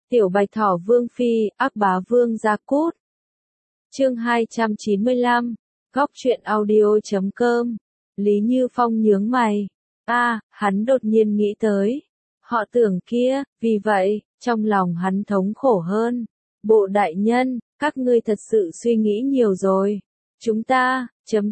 Tiểu Bạch Thỏ Vương Phi, ác bá Vương Gia Cút. Chương 295, Góc truyện audio.com. Lý Như Phong nhướng mày. Hắn đột nhiên nghĩ tới. Họ Tưởng kia, vì vậy, trong lòng hắn thống khổ hơn. Bộ đại nhân, các ngươi thật sự suy nghĩ nhiều rồi. Chúng ta,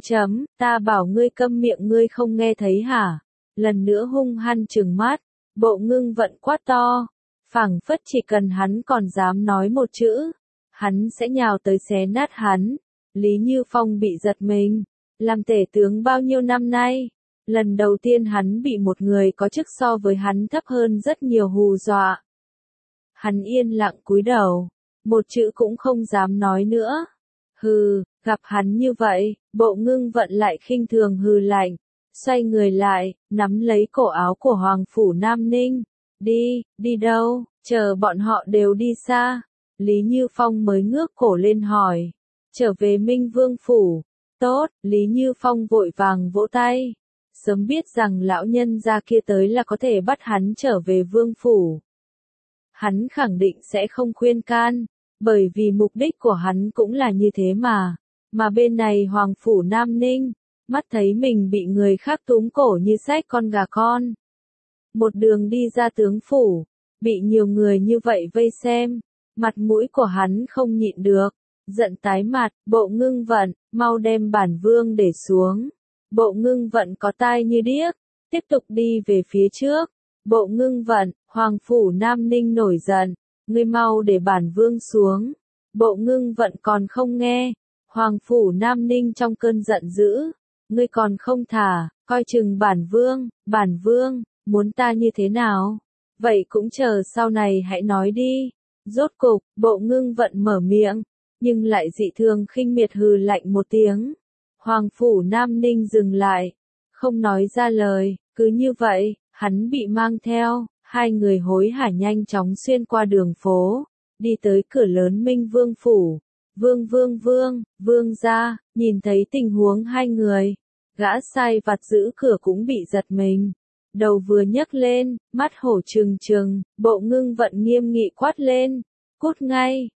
ta bảo ngươi câm miệng ngươi không nghe thấy hả? Lần nữa hung hăng trừng mắt, Bộ Ngưng Vận quát to. Phảng phất chỉ cần hắn còn dám nói một chữ, hắn sẽ nhào tới xé nát hắn. Lý Như Phong bị giật mình, làm tể tướng bao nhiêu năm nay, lần đầu tiên hắn bị một người có chức so với hắn thấp hơn rất nhiều hù dọa. Hắn yên lặng cúi đầu, một chữ cũng không dám nói nữa. Hừ, gặp hắn như vậy, Bộ Ngưng Vận lại khinh thường hừ lạnh, xoay người lại, nắm lấy cổ áo của Hoàng Phủ Nam Ninh. Đi đâu, chờ bọn họ đều đi xa. Lý Như Phong mới ngước cổ lên hỏi. Trở về Minh Vương Phủ. Tốt, Lý Như Phong vội vàng vỗ tay. Sớm biết rằng lão nhân gia kia tới là có thể bắt hắn trở về Vương Phủ. Hắn khẳng định sẽ không khuyên can, bởi vì mục đích của hắn cũng là như thế mà. Mà bên này Hoàng Phủ Nam Ninh, mắt thấy mình bị người khác túm cổ như xách con gà con. Một đường đi ra tướng phủ, bị nhiều người như vậy vây xem, mặt mũi của hắn không nhịn được, giận tái mặt. Bộ Ngưng Vận, mau đem bản vương để xuống. Bộ Ngưng Vận có tai như điếc, tiếp tục đi về phía trước. Bộ Ngưng Vận, Hoàng Phủ Nam Ninh nổi giận, ngươi mau để bản vương xuống. Bộ Ngưng Vận còn không nghe, Hoàng Phủ Nam Ninh trong cơn giận dữ, ngươi còn không thả, coi chừng bản vương. Muốn ta như thế nào? Vậy cũng chờ sau này hãy nói đi. Rốt cục, Bộ Ngưng Vận mở miệng, nhưng lại dị thường khinh miệt hừ lạnh một tiếng. Hoàng Phủ Nam Ninh dừng lại, không nói ra lời, cứ như vậy, hắn bị mang theo, hai người hối hả nhanh chóng xuyên qua đường phố, đi tới cửa lớn Minh Vương Phủ. Vương gia, nhìn thấy tình huống hai người, gã sai vặt giữ cửa cũng bị giật mình. Đầu vừa nhấc lên, mắt hổ trừng trừng, Bộ Ngưng Vận nghiêm nghị quát lên. Cút ngay,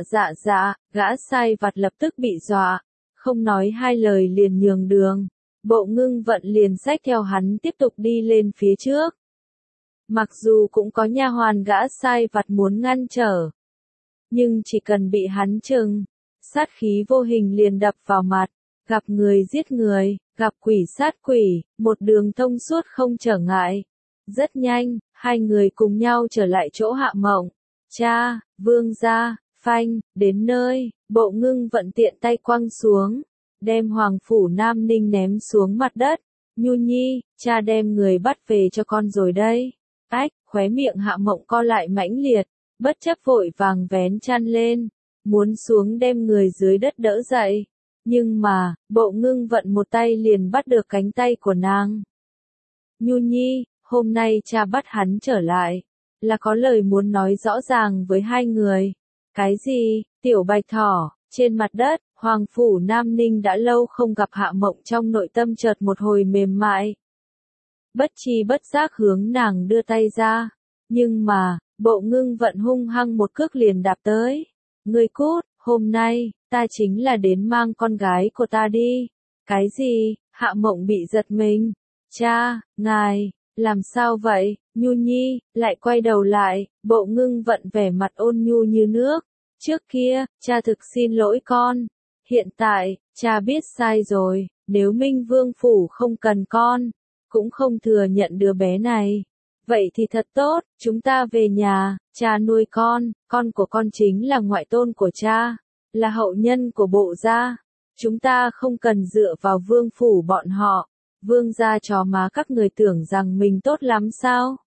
dạ, gã sai vặt lập tức bị dọa, không nói hai lời liền nhường đường. Bộ Ngưng Vận liền xách theo hắn tiếp tục đi lên phía trước. Mặc dù cũng có nha hoàn gã sai vặt muốn ngăn trở, nhưng chỉ cần bị hắn chừng, sát khí vô hình liền đập vào mặt. Gặp người giết người, gặp quỷ sát quỷ, một đường thông suốt không trở ngại. Rất nhanh, hai người cùng nhau trở lại chỗ Hạ Mộng. Cha, vương gia, phanh, đến nơi, Bộ Ngưng Vận tiện tay quăng xuống, đem Hoàng Phủ Nam Ninh ném xuống mặt đất. Nhu Nhi, cha đem người bắt về cho con rồi đây. Khóe miệng Hạ Mộng co lại mãnh liệt, bất chấp vội vàng vén chăn lên, muốn xuống đem người dưới đất đỡ dậy. Nhưng mà, Bộ Ngưng Vận một tay liền bắt được cánh tay của nàng. Nhu Nhi, hôm nay cha bắt hắn trở lại, là có lời muốn nói rõ ràng với hai người. Cái gì? Tiểu Bạch Thỏ, trên mặt đất, Hoàng Phủ Nam Ninh đã lâu không gặp Hạ Mộng, trong nội tâm chợt một hồi mềm mại. Bất chi bất giác hướng nàng đưa tay ra, nhưng mà, Bộ Ngưng Vận hung hăng một cước liền đạp tới. Ngươi cút, hôm nay, ta chính là đến mang con gái của ta đi. Cái gì? Hạ Mộng bị giật mình. Cha, ngài, làm sao vậy? Nhu Nhi, lại quay đầu lại, Bộ Ngưng Vận vẻ mặt ôn nhu như nước. Trước kia, cha thực xin lỗi con. Hiện tại, cha biết sai rồi, nếu Minh Vương Phủ không cần con, cũng không thừa nhận đứa bé này. Vậy thì thật tốt, chúng ta về nhà, cha nuôi con của con chính là ngoại tôn của cha, là hậu nhân của Bộ gia. Chúng ta không cần dựa vào Vương Phủ bọn họ. Vương gia chó má các người tưởng rằng mình tốt lắm sao?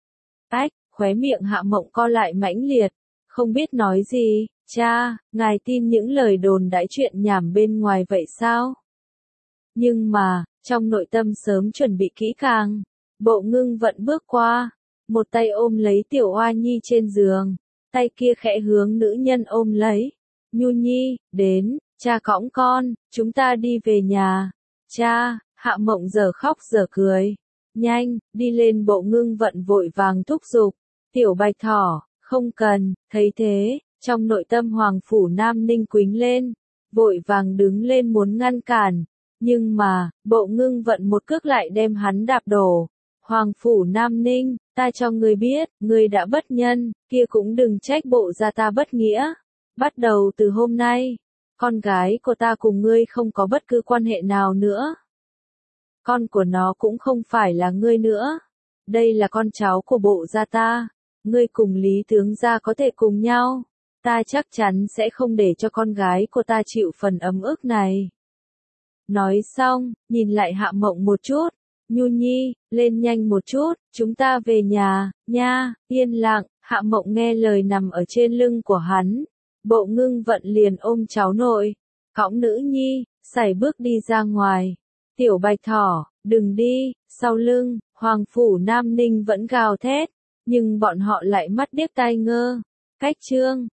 Khóe miệng Hạ Mộng co lại mãnh liệt, không biết nói gì. Cha, ngài tin những lời đồn đãi chuyện nhảm bên ngoài vậy sao? Nhưng mà, trong nội tâm sớm chuẩn bị kỹ càng, Bộ Ngưng Vận bước qua, một tay ôm lấy Tiểu Oa Nhi trên giường, tay kia khẽ hướng nữ nhân ôm lấy. Nhu Nhi, đến, cha cõng con, chúng ta đi về nhà. Cha, Hạ Mộng giờ khóc giờ cười. Nhanh, đi lên. Bộ Ngưng Vận vội vàng thúc giục. Tiểu Bạch Thỏ, Không cần, thấy thế, trong nội tâm Hoàng Phủ Nam Ninh quính lên, vội vàng đứng lên muốn ngăn cản, nhưng mà, Bộ Ngưng Vận một cước lại đem hắn đạp đổ. Hoàng Phủ Nam Ninh, ta cho ngươi biết, ngươi đã bất nhân, kia cũng đừng trách bộ gia ta bất nghĩa. Bắt đầu từ hôm nay, con gái của ta cùng ngươi không có bất cứ quan hệ nào nữa. Con của nó cũng không phải là ngươi nữa. Đây là con cháu của bộ gia ta. Ngươi cùng Lý tướng gia có thể cùng nhau. Ta chắc chắn sẽ không để cho con gái của ta chịu phần ấm ức này. Nói xong, nhìn lại Hạ Mộng một chút. Nhu Nhi, lên nhanh một chút, chúng ta về nhà, nha. Yên lặng, Hạ Mộng nghe lời nằm ở trên lưng của hắn. Bộ Ngưng Vận liền ôm cháu nội, cõng nữ nhi, sải bước đi ra ngoài. Tiểu Bạch Thỏ, đừng đi. Sau lưng, Hoàng Phủ Nam Ninh vẫn gào thét, nhưng bọn họ lại mắt điếc tai ngơ. Cách chương